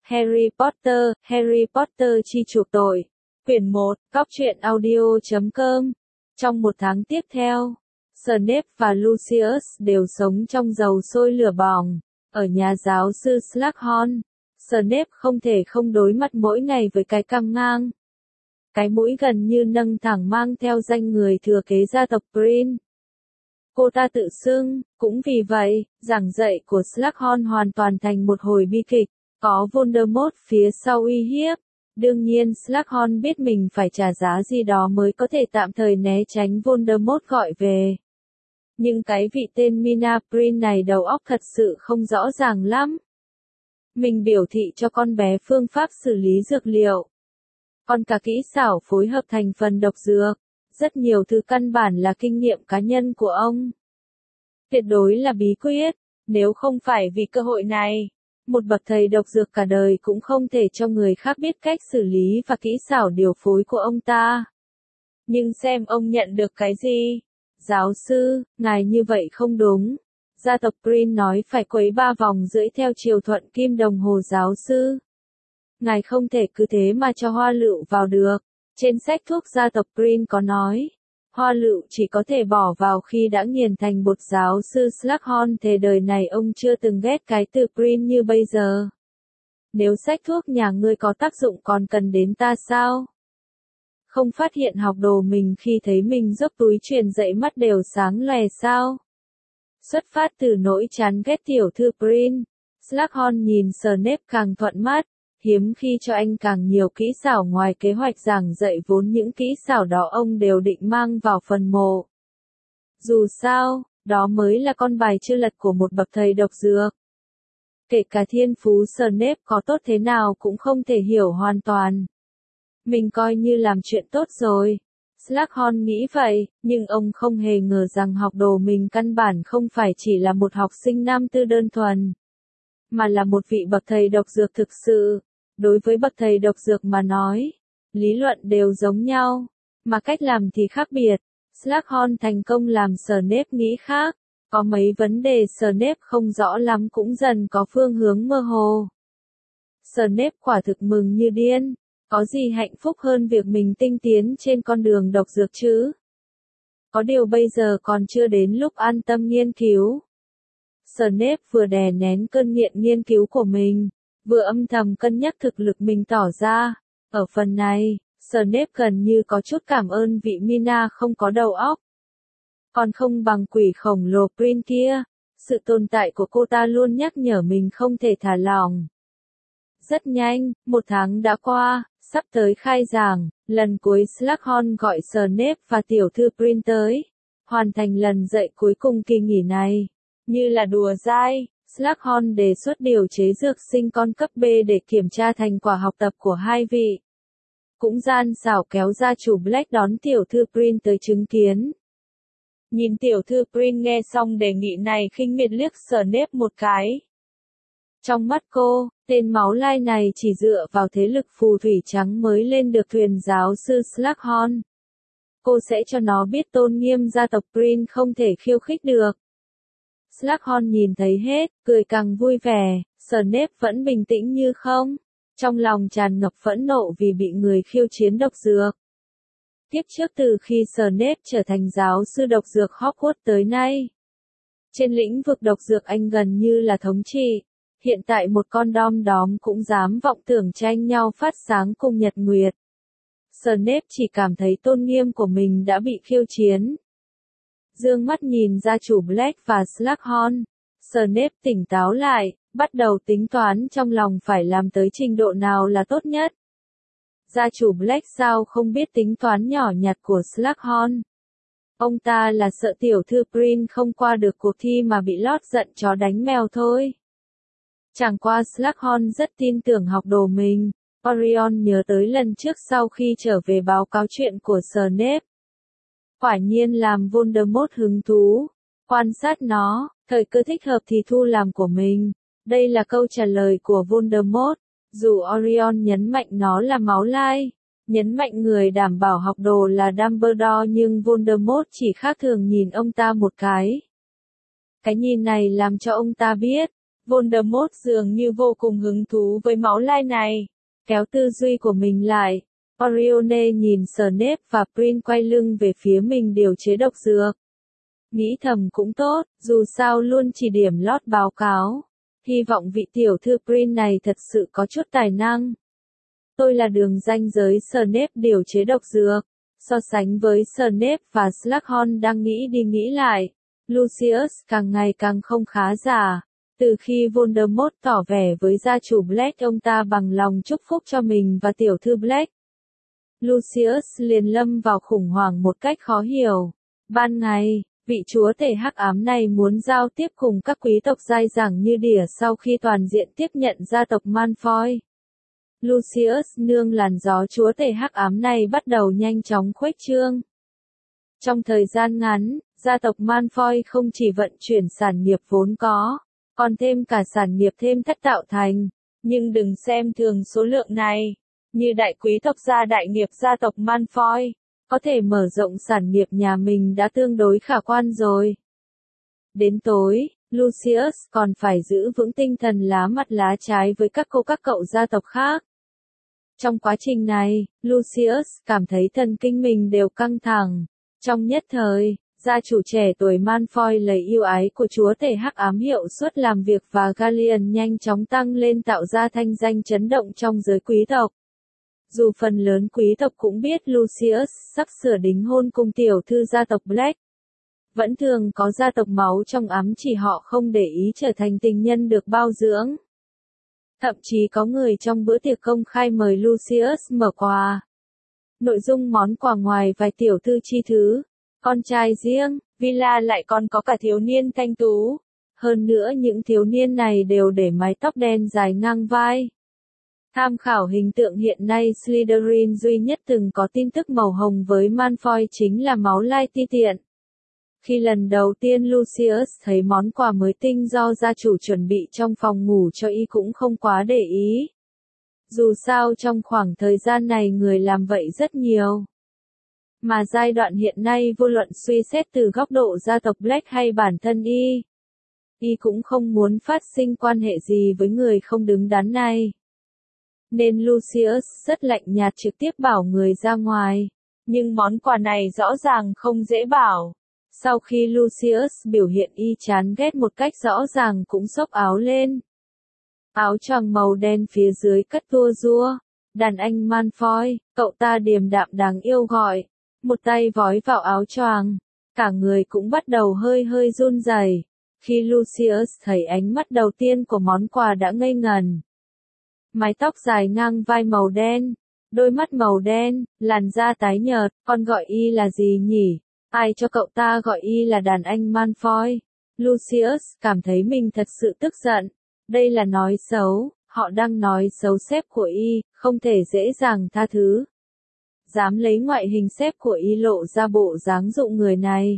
Harry Potter chi chuộc tội. Quyển 1, Góc truyện audio.com. Trong một tháng tiếp theo, Snape và Lucius đều sống trong dầu sôi lửa bỏng, ở nhà giáo sư Slughorn. Snape không thể không đối mặt mỗi ngày với cái cằm ngang, cái mũi gần như nâng thẳng mang theo danh người thừa kế gia tộc Green. Cô ta tự xưng, cũng vì vậy, giảng dạy của Slughorn hoàn toàn thành một hồi bi kịch, có Voldemort phía sau uy hiếp. Đương nhiên Slughorn biết mình phải trả giá gì đó mới có thể tạm thời né tránh Voldemort gọi về. Nhưng cái vị tên Mina Green này đầu óc thật sự không rõ ràng lắm. Mình biểu thị cho con bé phương pháp xử lý dược liệu, còn cả kỹ xảo phối hợp thành phần độc dược. Rất nhiều thứ căn bản là kinh nghiệm cá nhân của ông. Tuyệt đối là bí quyết, nếu không phải vì cơ hội này, một bậc thầy độc dược cả đời cũng không thể cho người khác biết cách xử lý và kỹ xảo điều phối của ông ta. Nhưng xem ông nhận được cái gì? Giáo sư, ngài như vậy không đúng. Gia tộc Green nói phải quấy 3 vòng rưỡi theo chiều thuận kim đồng hồ giáo sư. Ngài không thể cứ thế mà cho hoa lựu vào được. Trên sách thuốc gia tộc Green có nói, hoa lựu chỉ có thể bỏ vào khi đã nghiền thành bột. Giáo sư Slughorn thề đời này ông chưa từng ghét cái từ Green như bây giờ. Nếu sách thuốc nhà ngươi có tác dụng còn cần đến ta sao? Không phát hiện học đồ mình khi thấy mình dốc túi truyền dạy mắt đều sáng lòe sao? Xuất phát từ nỗi chán ghét tiểu thư Green, Slughorn nhìn Snape càng thuận mắt. Hiếm khi cho anh càng nhiều kỹ xảo ngoài kế hoạch giảng dạy vốn những kỹ xảo đó ông đều định mang vào phần mộ. Dù sao, đó mới là con bài chưa lật của một bậc thầy độc dược. Kể cả thiên phú Snape có tốt thế nào cũng không thể hiểu hoàn toàn. Mình coi như làm chuyện tốt rồi. Slughorn nghĩ vậy, nhưng ông không hề ngờ rằng học đồ mình căn bản không phải chỉ là một học sinh nam tư đơn thuần, mà là một vị bậc thầy độc dược thực sự. Đối với bậc thầy độc dược mà nói, lý luận đều giống nhau, mà cách làm thì khác biệt. Slughorn thành công làm Snape nghĩ khác, có mấy vấn đề Snape không rõ lắm cũng dần có phương hướng mơ hồ. Snape quả thực mừng như điên, có gì hạnh phúc hơn việc mình tinh tiến trên con đường độc dược chứ? Có điều bây giờ còn chưa đến lúc an tâm nghiên cứu. Snape vừa đè nén cơn nghiện nghiên cứu của mình, vừa âm thầm cân nhắc thực lực mình tỏ ra. Ở phần này, Snape gần như có chút cảm ơn vị Mina không có đầu óc. Còn không bằng quỷ khổng lồ Green kia, sự tồn tại của cô ta luôn nhắc nhở mình không thể thả lỏng. Rất nhanh, 1 tháng đã qua, sắp tới khai giảng, lần cuối Slughorn gọi Snape và tiểu thư Green tới, hoàn thành lần dạy cuối cùng kỳ nghỉ này. Như là đùa dai, Slughorn đề xuất điều chế dược sinh con cấp B để kiểm tra thành quả học tập của hai vị. Cũng gian xảo kéo gia chủ Black đón tiểu thư Green tới chứng kiến. Nhìn tiểu thư Green nghe xong đề nghị này khinh miệt liếc Snape một cái. Trong mắt cô, tên máu lai này chỉ dựa vào thế lực phù thủy trắng mới lên được thuyền giáo sư Slughorn. Cô sẽ cho nó biết tôn nghiêm gia tộc Green không thể khiêu khích được. Slughorn nhìn thấy hết, cười càng vui vẻ. Snape vẫn bình tĩnh như không, trong lòng tràn ngập phẫn nộ vì bị người khiêu chiến độc dược. Tiếp trước từ khi Snape trở thành giáo sư độc dược Hogwarts tới nay, trên lĩnh vực độc dược anh gần như là thống trị. Hiện tại một con đom đóm cũng dám vọng tưởng tranh nhau phát sáng cùng nhật nguyệt. Snape chỉ cảm thấy tôn nghiêm của mình đã bị khiêu chiến. Dương mắt nhìn gia chủ Black và Slughorn, Snape tỉnh táo lại, bắt đầu tính toán trong lòng phải làm tới trình độ nào là tốt nhất. Gia chủ Black sao không biết tính toán nhỏ nhặt của Slughorn. Ông ta là sợ tiểu thư Green không qua được cuộc thi mà bị lót giận chó đánh mèo thôi. Chẳng qua Slughorn rất tin tưởng học đồ mình. Orion nhớ tới lần trước sau khi trở về báo cáo chuyện của Snape. Quả nhiên làm Voldemort hứng thú. Quan sát nó, thời cơ thích hợp thì thu làm của mình. Đây là câu trả lời của Voldemort. Dù Orion nhấn mạnh nó là máu lai, nhấn mạnh người đảm bảo học đồ là Dumbledore, nhưng Voldemort chỉ khác thường nhìn ông ta một cái. Cái nhìn này làm cho ông ta biết, Voldemort dường như vô cùng hứng thú với máu lai này. Kéo tư duy của mình lại, Hermione nhìn Snape và Prin quay lưng về phía mình điều chế độc dược. Nghĩ thầm cũng tốt, dù sao luôn chỉ điểm lót báo cáo. Hy vọng vị tiểu thư Prin này thật sự có chút tài năng. Tôi là đường ranh giới Snape điều chế độc dược. So sánh với Snape và Slughorn đang nghĩ đi nghĩ lại, Lucius càng ngày càng không khá giả. Từ khi Voldemort tỏ vẻ với gia chủ Black ông ta bằng lòng chúc phúc cho mình và tiểu thư Black, Lucius liền lâm vào khủng hoảng một cách khó hiểu. Ban ngày, vị chúa tể hắc ám này muốn giao tiếp cùng các quý tộc dai dẳng như đỉa sau khi toàn diện tiếp nhận gia tộc Malfoy. Lucius nương làn gió chúa tể hắc ám này bắt đầu nhanh chóng khuếch trương. Trong thời gian ngắn, gia tộc Malfoy không chỉ vận chuyển sản nghiệp vốn có, còn thêm cả sản nghiệp thêm thất tạo thành. Nhưng đừng xem thường số lượng này. Như đại quý tộc gia đại nghiệp gia tộc Malfoy, có thể mở rộng sản nghiệp nhà mình đã tương đối khả quan rồi. Đến tối, Lucius còn phải giữ vững tinh thần lá mặt lá trái với các cậu gia tộc khác. Trong quá trình này, Lucius cảm thấy thần kinh mình đều căng thẳng. Trong nhất thời, gia chủ trẻ tuổi Malfoy lấy yêu ái của chúa tể hắc ám hiệu suất làm việc và Gallion nhanh chóng tăng lên tạo ra thanh danh chấn động trong giới quý tộc. Dù phần lớn quý tộc cũng biết Lucius sắp sửa đính hôn cùng tiểu thư gia tộc Black, vẫn thường có gia tộc máu trong ám chỉ họ không để ý trở thành tình nhân được bao dưỡng. Thậm chí có người trong bữa tiệc công khai mời Lucius mở quà. Nội dung món quà ngoài vài tiểu thư chi thứ, con trai riêng, Villa lại còn có cả thiếu niên thanh tú. Hơn nữa những thiếu niên này đều để mái tóc đen dài ngang vai. Tham khảo hình tượng hiện nay Slytherin duy nhất từng có tin tức màu hồng với Malfoy chính là máu lai ti tiện. Khi lần đầu tiên Lucius thấy món quà mới tinh do gia chủ chuẩn bị trong phòng ngủ cho y cũng không quá để ý. Dù sao trong khoảng thời gian này người làm vậy rất nhiều. Mà giai đoạn hiện nay vô luận suy xét từ góc độ gia tộc Black hay bản thân y cũng không muốn phát sinh quan hệ gì với người không đứng đắn này. Nên Lucius rất lạnh nhạt trực tiếp bảo người ra ngoài. Nhưng món quà này rõ ràng không dễ bảo. Sau khi Lucius biểu hiện y chán ghét một cách rõ ràng cũng xốc áo lên. Áo choàng màu đen phía dưới cất tua rua. Đàn anh Malfoy, cậu ta điềm đạm đáng yêu gọi. Một tay vói vào áo choàng. Cả người cũng bắt đầu hơi run rẩy. Khi Lucius thấy ánh mắt đầu tiên của món quà đã ngây ngần. Mái tóc dài ngang vai màu đen, đôi mắt màu đen, làn da tái nhợt, con gọi y là gì nhỉ? Ai cho cậu ta gọi y là đàn anh Malfoy? Lucius cảm thấy mình thật sự tức giận. Đây là nói xấu, họ đang nói xấu sếp của y, không thể dễ dàng tha thứ. Dám lấy ngoại hình sếp của y lộ ra bộ dáng dụ người này.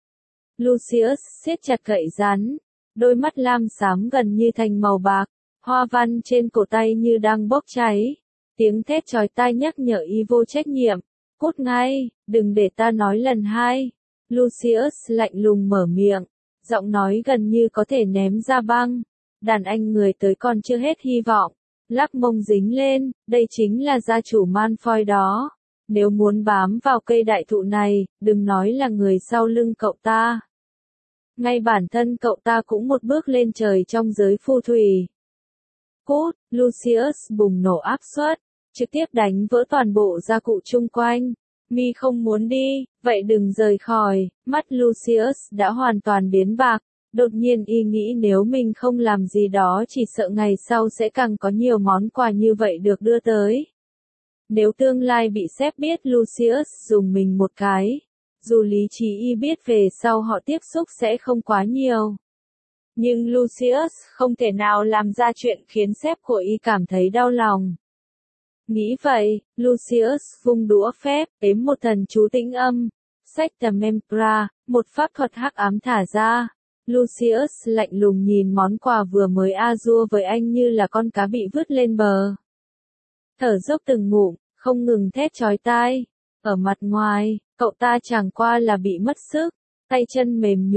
Lucius siết chặt gậy rắn, đôi mắt lam xám gần như thành màu bạc. Hoa văn trên cổ tay như đang bốc cháy. Tiếng thét chói tai nhắc nhở y vô trách nhiệm. Cút ngay, đừng để ta nói lần hai. Lucius lạnh lùng mở miệng. Giọng nói gần như có thể ném ra băng. Đàn anh người tới còn chưa hết hy vọng. Lắc mông dính lên, đây chính là gia chủ Malfoy đó. Nếu muốn bám vào cây đại thụ này, đừng nói là người sau lưng cậu ta. Ngay bản thân cậu ta cũng một bước lên trời trong giới phù thủy. Cút, Lucius bùng nổ áp suất, trực tiếp đánh vỡ toàn bộ gia cụ chung quanh. Mi không muốn đi, vậy đừng rời khỏi. Mắt Lucius đã hoàn toàn biến bạc. Đột nhiên y nghĩ nếu mình không làm gì đó chỉ sợ ngày sau sẽ càng có nhiều món quà như vậy được đưa tới. Nếu tương lai bị sếp biết Lucius dùng mình một cái, dù lý trí y biết về sau họ tiếp xúc sẽ không quá nhiều. Nhưng Lucius không thể nào làm ra chuyện khiến sếp của y cảm thấy đau lòng. Nghĩ vậy, Lucius vung đũa phép, ếm một thần chú tĩnh âm. Secta Membra, một pháp thuật hắc ám thả ra. Lucius lạnh lùng nhìn món quà vừa mới azure với anh như là con cá bị vứt lên bờ. Thở dốc từng ngụm, không ngừng thét chói tai. Ở mặt ngoài, cậu ta chẳng qua là bị mất sức, tay chân mềm nhũn,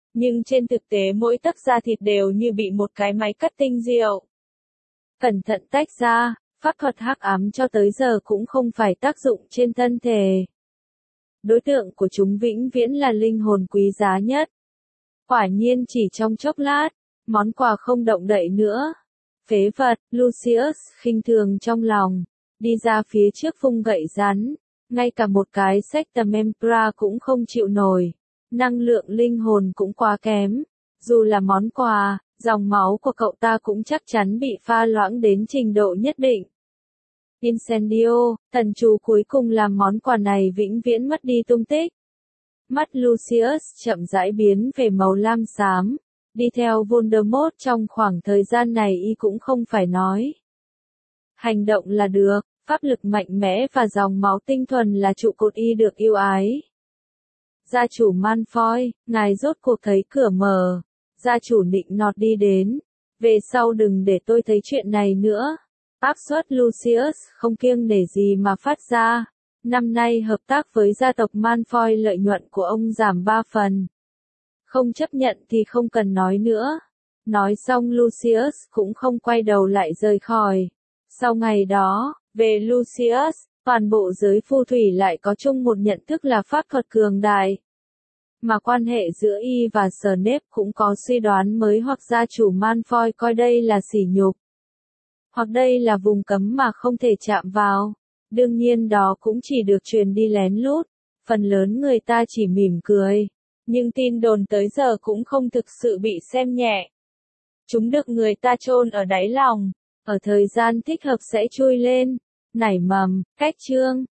Nhưng trên thực tế mỗi tấc da thịt đều như bị một cái máy cắt tinh diệu. Cẩn thận tách ra, pháp thuật hắc ám cho tới giờ cũng không phải tác dụng trên thân thể. Đối tượng của chúng vĩnh viễn là linh hồn quý giá nhất. Quả nhiên chỉ trong chốc lát, món quà không động đậy nữa. Phế vật, Lucius khinh thường trong lòng, đi ra phía trước vung gậy rắn, ngay cả một cái Sectum Empra cũng không chịu nổi. Năng lượng linh hồn cũng quá kém, dù là món quà, dòng máu của cậu ta cũng chắc chắn bị pha loãng đến trình độ nhất định. Incendio, thần chú cuối cùng làm món quà này vĩnh viễn mất đi tung tích. Mắt Lucius chậm rãi biến về màu lam xám, đi theo Voldemort trong khoảng thời gian này y cũng không phải nói. Hành động là được, pháp lực mạnh mẽ và dòng máu tinh thuần là trụ cột y được yêu ái. Gia chủ Malfoy, ngài rốt cuộc thấy cửa mở. Gia chủ nịnh nọt đi đến. Về sau đừng để tôi thấy chuyện này nữa. Áp suất Lucius không kiêng nể gì mà phát ra. Năm nay hợp tác với gia tộc Malfoy lợi nhuận của ông giảm 3 phần. Không chấp nhận thì không cần nói nữa. Nói xong Lucius cũng không quay đầu lại rời khỏi. Sau ngày đó, về Lucius, toàn bộ giới phù thủy lại có chung một nhận thức là pháp thuật cường đại. Mà quan hệ giữa y và Snape cũng có suy đoán mới, hoặc gia chủ Malfoy coi đây là sỉ nhục, hoặc đây là vùng cấm mà không thể chạm vào. Đương nhiên đó cũng chỉ được truyền đi lén lút, phần lớn người ta chỉ mỉm cười. Nhưng tin đồn tới giờ cũng không thực sự bị xem nhẹ. Chúng được người ta chôn ở đáy lòng, ở thời gian thích hợp sẽ chui lên, nảy mầm. Cách chương